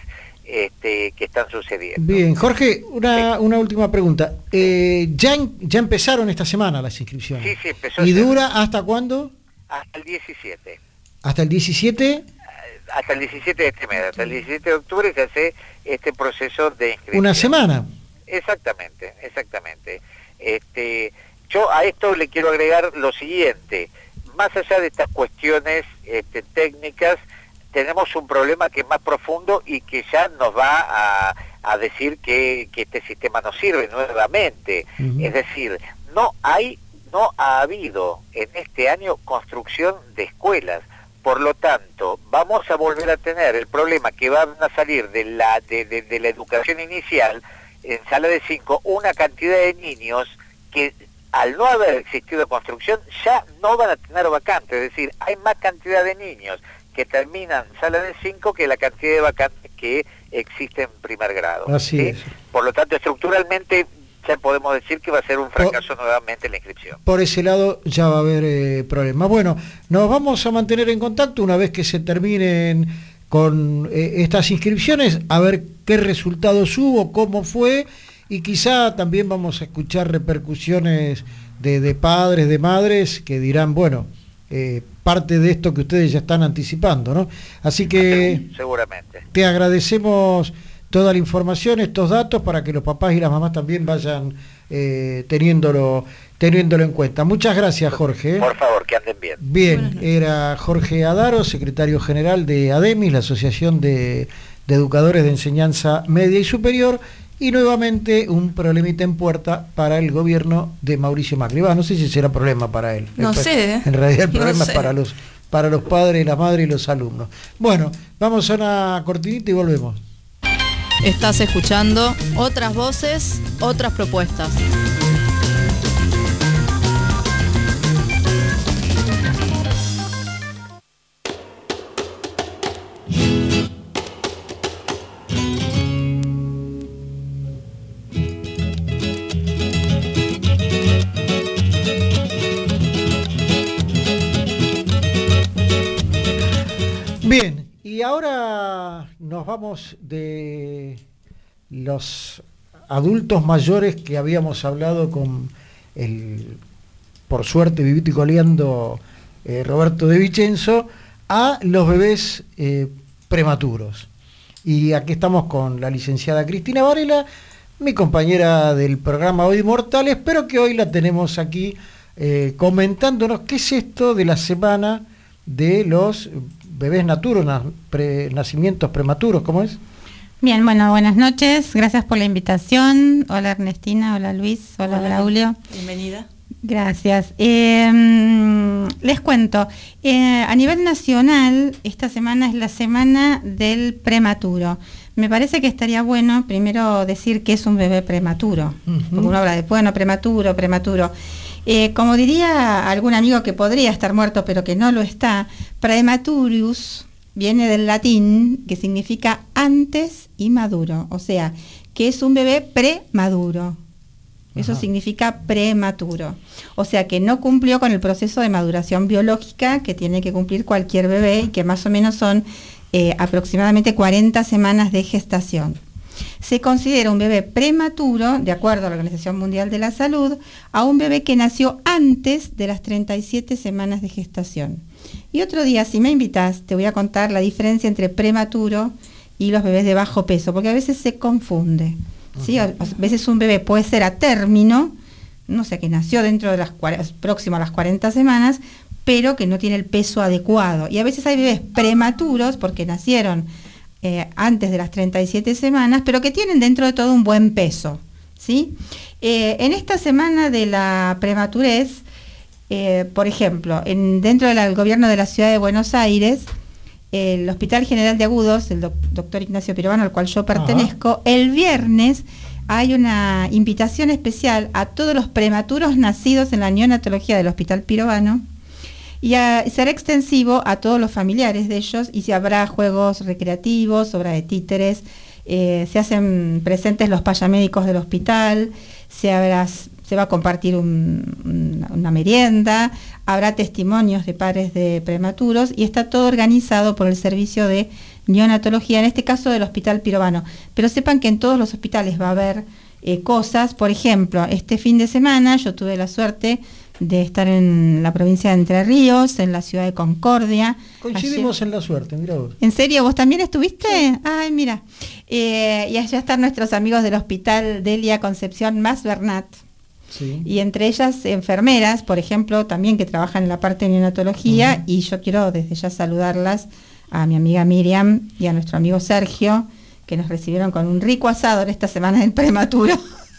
Este, que están sucediendo. Bien, Jorge, una, sí. una última pregunta. Eh, ya, ya empezaron esta semana las inscripciones. Sí, sí, empezó. ¿Y dura hasta cuándo? Hasta el diecisiete. ¿Hasta el diecisiete? Hasta el diecisiete de este mes, hasta el diecisiete de octubre se hace este proceso de inscripción. ¿Una semana? Exactamente, exactamente. Este, yo a esto le quiero agregar lo siguiente. Más allá de estas cuestiones este, técnicas, tenemos un problema que es más profundo y que ya nos va a, a decir que, que este sistema no sirve nuevamente. Uh-huh. Es decir, no hay, no ha habido en este año construcción de escuelas. Por lo tanto, vamos a volver a tener el problema que van a salir de la, de, de, de la educación inicial, en sala de cinco, una cantidad de niños que al no haber existido construcción ya no van a tener vacantes. Es decir, hay más cantidad de niños que terminan sala de cinco que la cantidad de vacantes que existe en primer grado. Así ¿sí? es. Por lo tanto, estructuralmente ya podemos decir que va a ser un fracaso por, nuevamente la inscripción. Por ese lado ya va a haber eh, problemas. Bueno, nos vamos a mantener en contacto una vez que se terminen con eh, estas inscripciones, a ver qué resultados hubo, cómo fue, y quizá también vamos a escuchar repercusiones de, de padres, de madres, que dirán, bueno, eh, parte de esto que ustedes ya están anticipando, ¿no? Así que seguramente. Te agradecemos toda la información, estos datos, para que los papás y las mamás también vayan eh, teniéndolo, teniéndolo en cuenta. Muchas gracias, Jorge. Por favor, que anden bien. Bien, era Jorge Adaro, secretario general de ADEMIS, la Asociación de, de Educadores de Enseñanza Media y Superior, y nuevamente un problemita en puerta para el gobierno de Mauricio Macri. Va, no sé si será problema para él. No el, sé. ¿eh? En realidad el no problema sé. es para los, para los padres, las madres y los alumnos. Bueno, vamos a una cortinita y volvemos. Estás escuchando Otras Voces, Otras Propuestas. Bien, y ahora nos vamos de los adultos mayores que habíamos hablado con el, por suerte, vivito y coleando, eh, Roberto De Vicenzo, a los bebés eh, prematuros. Y aquí estamos con la licenciada Cristina Varela, mi compañera del programa Hoy Mortales, pero que hoy la tenemos aquí eh, comentándonos qué es esto de la semana de los bebés naturos, na, pre, nacimientos prematuros, ¿cómo es? Bien, bueno, buenas noches, gracias por la invitación. Hola Ernestina, hola Luis, hola, hola Braulio. Bienvenida. Gracias. Eh, les cuento, eh, a nivel nacional, esta semana es la semana del prematuro. Me parece que estaría bueno primero decir que es un bebé prematuro, uh-huh. Porque uno habla de, bueno, prematuro, prematuro. Eh, como diría algún amigo que podría estar muerto pero que no lo está, prematurius viene del latín, que significa antes y maduro, o sea, que es un bebé premaduro. Eso Ajá. significa prematuro. O sea, que no cumplió con el proceso de maduración biológica que tiene que cumplir cualquier bebé, y que más o menos son eh, aproximadamente cuarenta semanas de gestación. Se considera un bebé prematuro, de acuerdo a la Organización Mundial de la Salud, a un bebé que nació antes de las treinta y siete semanas de gestación. Y otro día, si me invitas, te voy a contar la diferencia entre prematuro y los bebés de bajo peso, porque a veces se confunde. ¿Sí? A veces un bebé puede ser a término, no sé, que nació dentro de las próximo a las cuarenta semanas, pero que no tiene el peso adecuado. Y a veces hay bebés prematuros porque nacieron eh, antes de las treinta y siete semanas, pero que tienen dentro de todo un buen peso. ¿Sí? Eh, en esta semana de la prematurez, eh, por ejemplo, en, dentro del gobierno de la Ciudad de Buenos Aires, el Hospital General de Agudos, el doc, doctor Ignacio Pirovano, al cual yo pertenezco, Ajá. el viernes hay una invitación especial a todos los prematuros nacidos en la neonatología del Hospital Pirovano, y a, será extensivo a todos los familiares de ellos, y se habrá juegos recreativos, obra de títeres, eh, se hacen presentes los payamédicos del hospital, se habrá... se va a compartir un, una merienda, habrá testimonios de padres de prematuros, y está todo organizado por el servicio de neonatología, en este caso del Hospital Pirovano. Pero sepan que en todos los hospitales va a haber eh, cosas. Por ejemplo, este fin de semana yo tuve la suerte de estar en la provincia de Entre Ríos, en la ciudad de Concordia. Coincidimos Ayer... en la suerte, mira vos. ¿En serio? ¿Vos también estuviste? Sí. Ay, mira. Eh, y allá están nuestros amigos del Hospital Delia Concepción Mas Bernat. Sí. Y entre ellas enfermeras, por ejemplo, también que trabajan en la parte de neonatología, uh-huh. y yo quiero desde ya saludarlas a mi amiga Miriam y a nuestro amigo Sergio, que nos recibieron con un rico asado en esta semana del prematuro,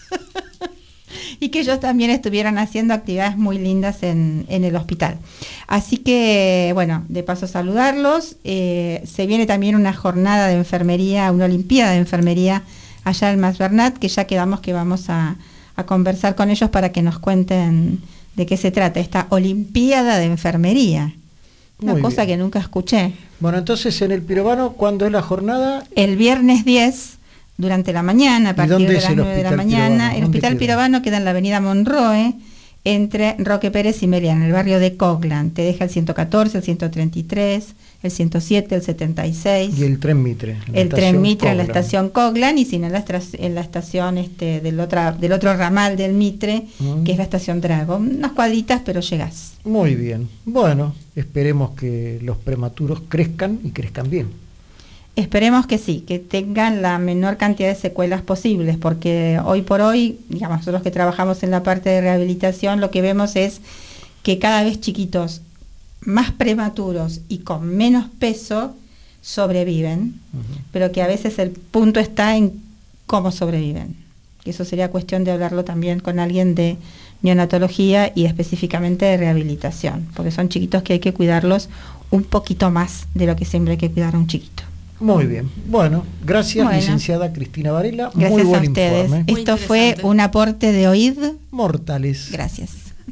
y que ellos también estuvieron haciendo actividades muy lindas en, en el hospital. Así que, bueno, de paso saludarlos. Eh, se viene también una jornada de enfermería, una olimpiada de enfermería allá en Mas Bernat, que ya quedamos que vamos a a conversar con ellos para que nos cuenten de qué se trata esta olimpiada de enfermería. Una Muy cosa bien. Que nunca escuché. Bueno, entonces en el Pirovano, ¿cuándo es la jornada? El viernes diez, durante la mañana, a partir de las nueve de la mañana. El Hospital Pirovano queda en la avenida Monroe, entre Roque Pérez y Melián, en el barrio de Coglan. Te deja el ciento catorce, el ciento treinta y tres, el ciento siete, el setenta y seis. Y el tren Mitre. El tren Mitre en la estación Coglan, y si no en la, en la estación este, del, otra, del otro ramal del Mitre, mm. que es la estación Drago. Unas cuadritas, pero llegás. Muy bien. Bueno, esperemos que los prematuros crezcan y crezcan bien. Esperemos que sí, que tengan la menor cantidad de secuelas posibles, porque hoy por hoy, digamos, nosotros que trabajamos en la parte de rehabilitación, lo que vemos es que cada vez chiquitos más prematuros y con menos peso sobreviven, uh-huh. pero que a veces el punto está en cómo sobreviven. Eso sería cuestión de hablarlo también con alguien de neonatología y específicamente de rehabilitación, porque son chiquitos que hay que cuidarlos un poquito más de lo que siempre hay que cuidar a un chiquito. Muy bien. Bueno, gracias, bueno. licenciada Cristina Varela. Gracias Muy buen a ustedes. informe. Esto fue un aporte de OID Mortales. Gracias.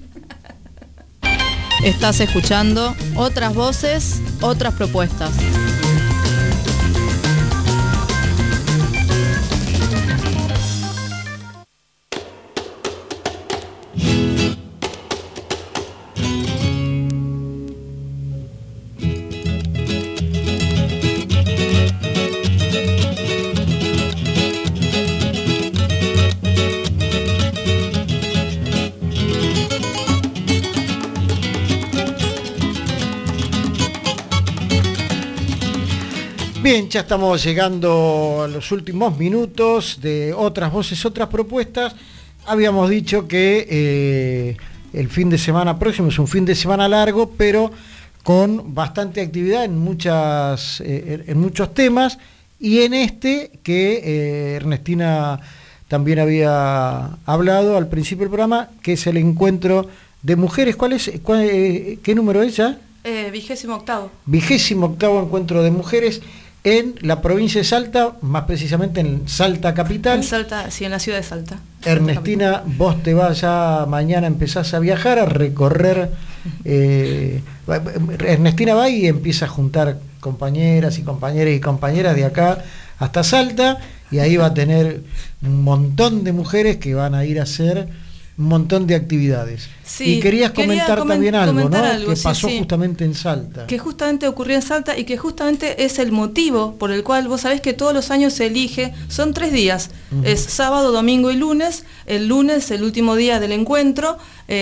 Estás escuchando Otras Voces, Otras Propuestas. Bien, ya estamos llegando a los últimos minutos de Otras Voces, Otras Propuestas. Habíamos dicho que eh, el fin de semana próximo es un fin de semana largo, pero con bastante actividad en, muchas, eh, en muchos temas, y en este que eh, Ernestina también había hablado al principio del programa, que es el encuentro de mujeres. ¿Cuál es? Cuál, eh, ¿Qué número es ya? Eh, vigésimo octavo. Vigésimo octavo encuentro de mujeres en la provincia de Salta, más precisamente en Salta capital. En Salta, sí, en la ciudad de Salta. Ernestina, vos te vas ya mañana, empezás a viajar, a recorrer. Eh, Ernestina va y empieza a juntar compañeras y compañeras y compañeras de acá hasta Salta, y ahí va a tener un montón de mujeres que van a ir a hacer un montón de actividades. Sí, y querías quería comentar coment también algo, comentar ¿no? Algo, que sí, pasó sí. justamente en Salta. Que justamente ocurrió en Salta y que justamente es el motivo por el cual vos sabés que todos los años se elige, son tres días, uh-huh. es sábado, domingo y lunes. El lunes, el último día del encuentro,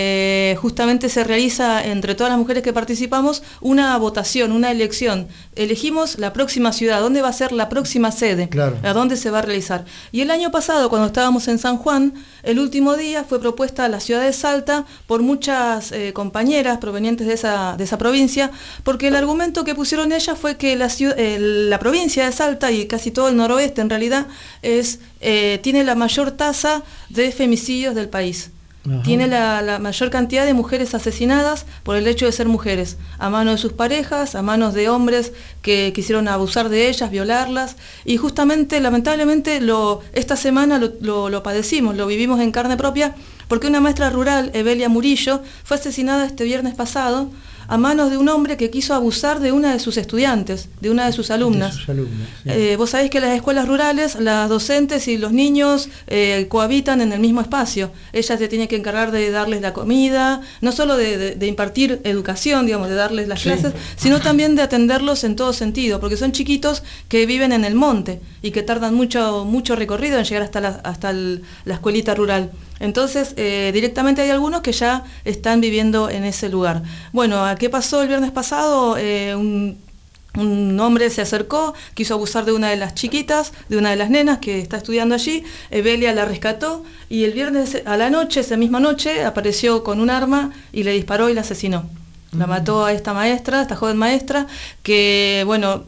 eh, justamente se realiza entre todas las mujeres que participamos una votación, una elección. Elegimos la próxima ciudad, dónde va a ser la próxima sede, claro. a dónde se va a realizar. Y el año pasado, cuando estábamos en San Juan, el último día fue propuesta a la ciudad de Salta por muchas eh, compañeras provenientes de esa, de esa provincia, porque el argumento que pusieron ellas fue que la, ciudad, eh, la provincia de Salta y casi todo el noroeste en realidad es, eh, tiene la mayor tasa de femicidios del país. Ajá. Tiene la, la mayor cantidad de mujeres asesinadas por el hecho de ser mujeres, a manos de sus parejas, a manos de hombres que quisieron abusar de ellas, violarlas, y justamente, lamentablemente, lo, esta semana lo, lo, lo padecimos, lo vivimos en carne propia, porque una maestra rural, Evelia Murillo, fue asesinada este viernes pasado a manos de un hombre que quiso abusar de una de sus estudiantes, de una de sus alumnas. De sus alumnas, sí. eh, vos sabés que las escuelas rurales, las docentes y los niños eh, cohabitan en el mismo espacio. Ella se tiene que encargar de darles la comida, no solo de, de, de impartir educación, digamos, de darles las sí. clases, sino también de atenderlos en todo sentido, porque son chiquitos que viven en el monte y que tardan mucho, mucho recorrido en llegar hasta la, hasta el, la escuelita rural. Entonces, eh, directamente hay algunos que ya están viviendo en ese lugar. Bueno, ¿a qué pasó el viernes pasado? Eh, un, un hombre se acercó, quiso abusar de una de las chiquitas, de una de las nenas que está estudiando allí. Evelia la rescató y el viernes a la noche, esa misma noche, apareció con un arma y le disparó y la asesinó. La mató a esta maestra, esta joven maestra, que, bueno...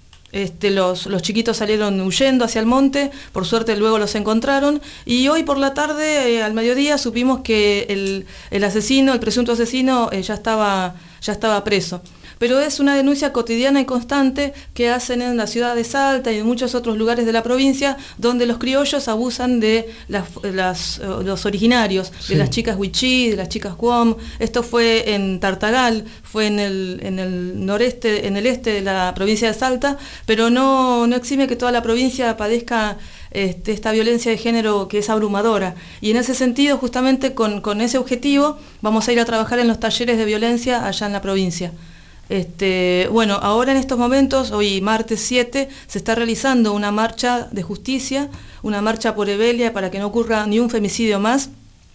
Este, los, los chiquitos salieron huyendo hacia el monte, por suerte luego los encontraron, y hoy por la tarde, eh, al mediodía, supimos que el, el asesino, el presunto asesino, eh, ya estaba, ya estaba preso. Pero es una denuncia cotidiana y constante que hacen en la ciudad de Salta y en muchos otros lugares de la provincia, donde los criollos abusan de las, las, los originarios, sí. de las chicas huichí, de las chicas cuom. Esto fue en Tartagal, fue en el, en el noreste, en el este de la provincia de Salta, pero no, no exime que toda la provincia padezca Este, esta violencia de género que es abrumadora, y en ese sentido, justamente con, con ese objetivo, vamos a ir a trabajar en los talleres de violencia allá en la provincia. Este, bueno, ahora en estos momentos, hoy martes siete, se está realizando una marcha de justicia, una marcha por Evelia para que no ocurra ni un femicidio más,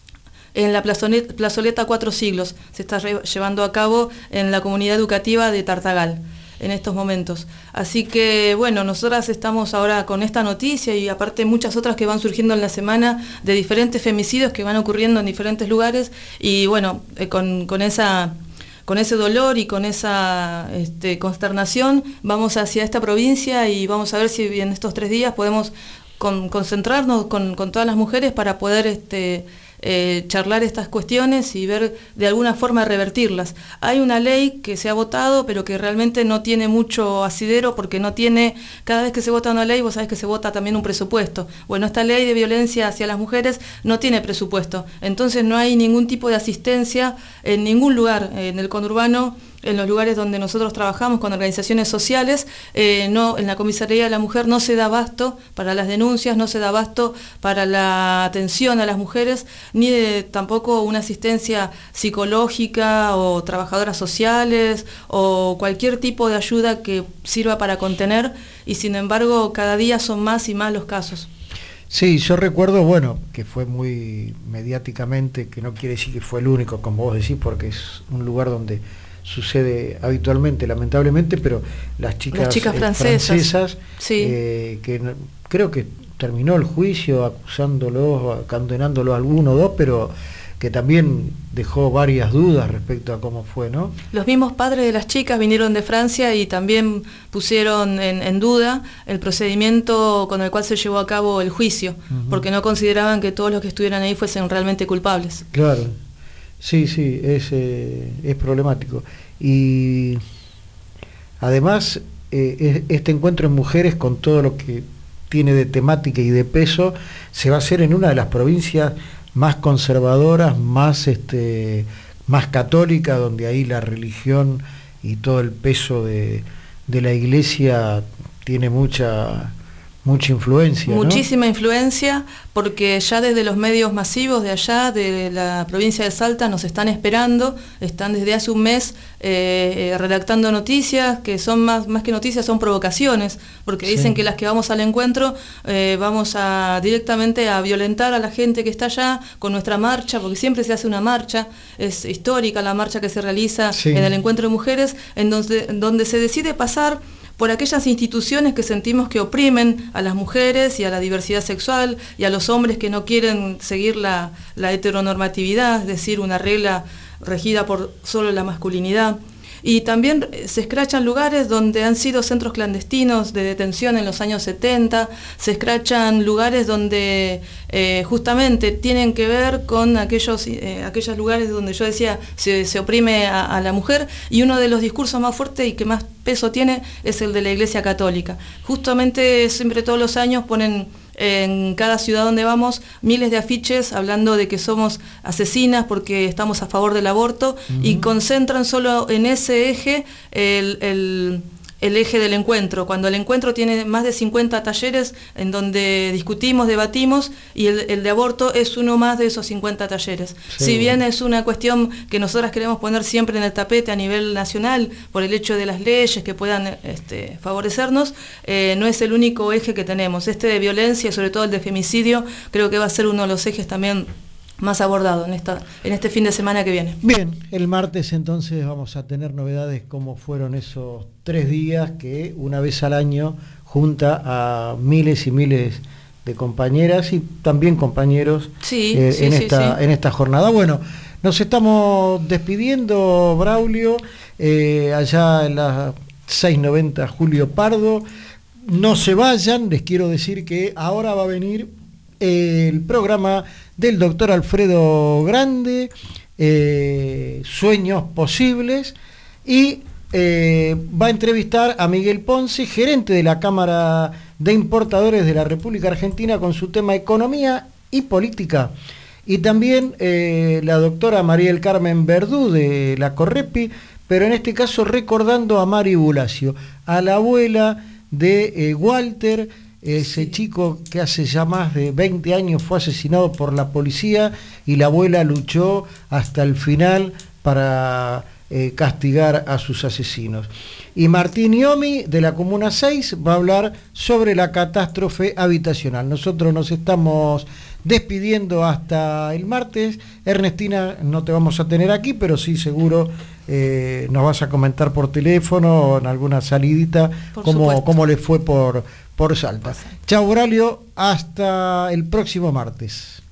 en la plazoleta, plazoleta Cuatro Siglos. Se está re, llevando a cabo en la comunidad educativa de Tartagal. en estos momentos. Así que bueno, nosotras estamos ahora con esta noticia y aparte muchas otras que van surgiendo en la semana de diferentes femicidios que van ocurriendo en diferentes lugares y bueno, eh, con, con esa... con ese dolor y con esa este, consternación vamos hacia esta provincia y vamos a ver si en estos tres días podemos con, concentrarnos con, con todas las mujeres para poder este, eh, charlar estas cuestiones y ver de alguna forma revertirlas. Hay una ley que se ha votado pero que realmente no tiene mucho asidero porque no tiene, cada vez que se vota una ley vos sabés que se vota también un presupuesto. Bueno, esta ley de violencia hacia las mujeres no tiene presupuesto, entonces no hay ningún tipo de asistencia en ningún lugar en el conurbano. En los lugares donde nosotros trabajamos con organizaciones sociales, eh, no, en la comisaría de la mujer no se da abasto para las denuncias, no se da abasto para la atención a las mujeres, ni de, tampoco una asistencia psicológica o trabajadoras sociales o cualquier tipo de ayuda que sirva para contener, y sin embargo cada día son más y más los casos. Sí, yo recuerdo, bueno, que fue muy mediáticamente, que no quiere decir que fue el único, como vos decís, porque es un lugar donde sucede habitualmente, lamentablemente, pero las chicas, las chicas eh, francesas, francesas sí. eh, que no, creo que terminó el juicio acusándolos, condenándolo a alguno o dos, pero que también dejó varias dudas respecto a cómo fue, ¿no? Los mismos padres de las chicas vinieron de Francia y también pusieron en, en duda el procedimiento con el cual se llevó a cabo el juicio, uh-huh. porque no consideraban que todos los que estuvieran ahí fuesen realmente culpables. Claro. Sí, sí, es, eh, es problemático. Y además, eh, este encuentro en mujeres, con todo lo que tiene de temática y de peso, se va a hacer en una de las provincias más conservadoras, más, este, más católicas, donde ahí la religión y todo el peso de, de la iglesia tiene mucha... mucha influencia, Muchísima ¿no? influencia, porque ya desde los medios masivos de allá, de la provincia de Salta, nos están esperando, están desde hace un mes eh, redactando noticias, que son más, más que noticias, son provocaciones, porque dicen sí. que las que vamos al encuentro eh, vamos a directamente a violentar a la gente que está allá con nuestra marcha, porque siempre se hace una marcha, es histórica la marcha que se realiza sí. en el encuentro de mujeres, en donde, donde se decide pasar por aquellas instituciones que sentimos que oprimen a las mujeres y a la diversidad sexual y a los hombres que no quieren seguir la, la heteronormatividad, es decir, una regla regida por solo la masculinidad. Y también se escrachan lugares donde han sido centros clandestinos de detención en los años setenta, se escrachan lugares donde eh, justamente tienen que ver con aquellos, eh, aquellos lugares donde yo decía se, se oprime a, a la mujer, y uno de los discursos más fuertes y que más peso tiene es el de la Iglesia Católica. Justamente siempre todos los años ponen en cada ciudad donde vamos miles de afiches hablando de que somos asesinas porque estamos a favor del aborto, uh-huh. y concentran solo en ese eje el, el, el eje del encuentro, cuando el encuentro tiene más de cincuenta talleres en donde discutimos, debatimos, y el, el de aborto es uno más de esos cincuenta talleres. Sí. Si bien es una cuestión que nosotras queremos poner siempre en el tapete a nivel nacional por el hecho de las leyes que puedan este, favorecernos, eh, no es el único eje que tenemos. Este de violencia y sobre todo el de femicidio creo que va a ser uno de los ejes también más abordado en esta en este fin de semana que viene. Bien, el martes entonces vamos a tener novedades cómo fueron esos tres días que una vez al año junta a miles y miles de compañeras y también compañeros sí, eh, sí, en, sí, esta, sí. en esta jornada. Bueno, nos estamos despidiendo, Braulio, eh, allá en la seiscientos noventa Julio Pardo. No se vayan, les quiero decir que ahora va a venir el programa del doctor Alfredo Grande, eh, Sueños Posibles, y eh, va a entrevistar a Miguel Ponce, gerente de la Cámara de Importadores de la República Argentina, con su tema Economía y Política. Y también eh, la doctora María del Carmen Verdú de la Correpi, pero en este caso recordando a Mari Bulacio, a la abuela de eh, Walter, ese chico que hace ya más de veinte años fue asesinado por la policía y la abuela luchó hasta el final para eh, castigar a sus asesinos. Y Martín Iomi de la Comuna seis va a hablar sobre la catástrofe habitacional. Nosotros nos estamos despidiendo hasta el martes. Ernestina, no te vamos a tener aquí, pero sí seguro eh, nos vas a comentar por teléfono o en alguna salidita cómo, cómo le fue por, por Salta. Chao, Braulio, hasta el próximo martes.